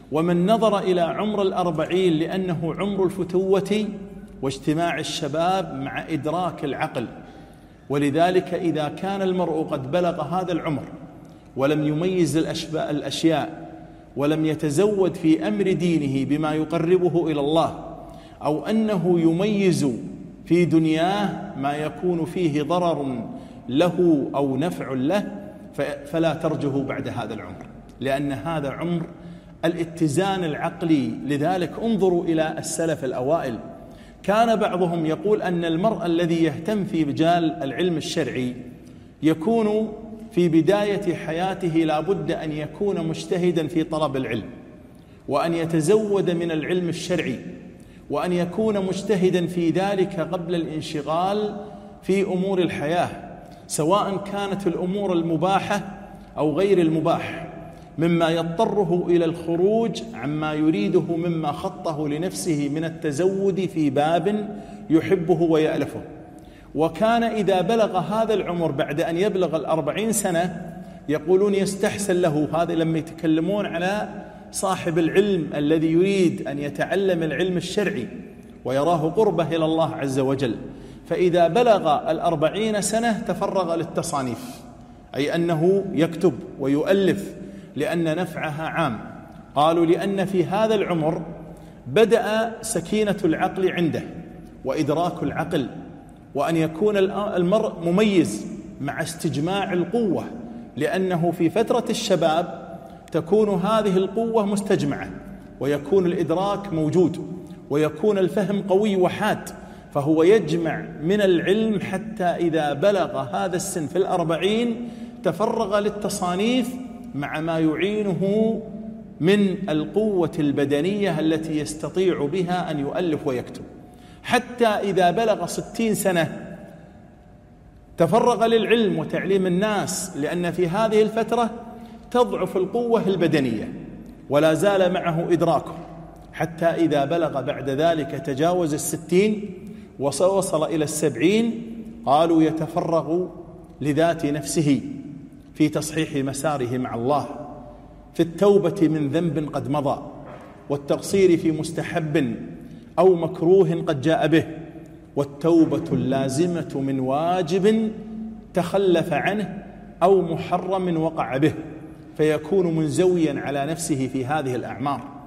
ومن نظر إلى عمر 40 لأنه عمر الفتوة واجتماع الشباب مع إدراك العقل، ولذلك إذا كان المرء قد بلغ هذا العمر ولم يميز الأشياء ولم يتزود في أمر دينه بما يقربه إلى الله، أو أنه يميز في دنياه ما يكون فيه ضرر له أو نفع له، فلا ترجه بعد هذا العمر، لأن هذا عمر الاتزان العقلي. لذلك انظروا إلى السلف الأوائل، كان بعضهم يقول أن المرء الذي يهتم في مجال العلم الشرعي يكون في بداية حياته لا بد أن يكون مجتهدا في طلب العلم، وأن يتزود من العلم الشرعي، وأن يكون مجتهدا في ذلك قبل الانشغال في أمور الحياة، سواء كانت الأمور المباحة أو غير المباح، مما يضطره إلى الخروج عما يريده مما خطه لنفسه من التزود في باب يحبه ويألفه. وكان إذا بلغ هذا العمر بعد أن يبلغ 40 سنة يقولون يستحسن له، هذا لما يتكلمون على صاحب العلم الذي يريد أن يتعلم العلم الشرعي ويراه قربه إلى الله عز وجل، فإذا بلغ 40 سنة تفرغ للتصانيف، أي أنه يكتب ويؤلف لأن نفعها عام. قالوا لأن في هذا العمر بدأ سكينة العقل عنده وإدراك العقل، وأن يكون المرء مميز مع استجماع القوة، لأنه في فترة الشباب تكون هذه القوة مستجمعة، ويكون الإدراك موجود، ويكون الفهم قوي وحاد، فهو يجمع من العلم حتى إذا بلغ هذا السن في 40 تفرغ للتصانيف مع ما يعينه من القوة البدنية التي يستطيع بها أن يؤلف ويكتب، حتى إذا بلغ 60 سنة تفرغ للعلم وتعليم الناس، لأن في هذه الفترة تضعف القوة البدنية ولا زال معه إدراكه، حتى إذا بلغ بعد ذلك تجاوز 60 وصل إلى 70 قالوا يتفرغ لذات نفسه في تصحيح مساره مع الله، في التوبة من ذنب قد مضى، والتقصير في مستحب أو مكروه قد جاء به، والتوبة اللازمة من واجب تخلف عنه أو محرم وقع به، فيكون منزويا على نفسه في هذه الأعمار.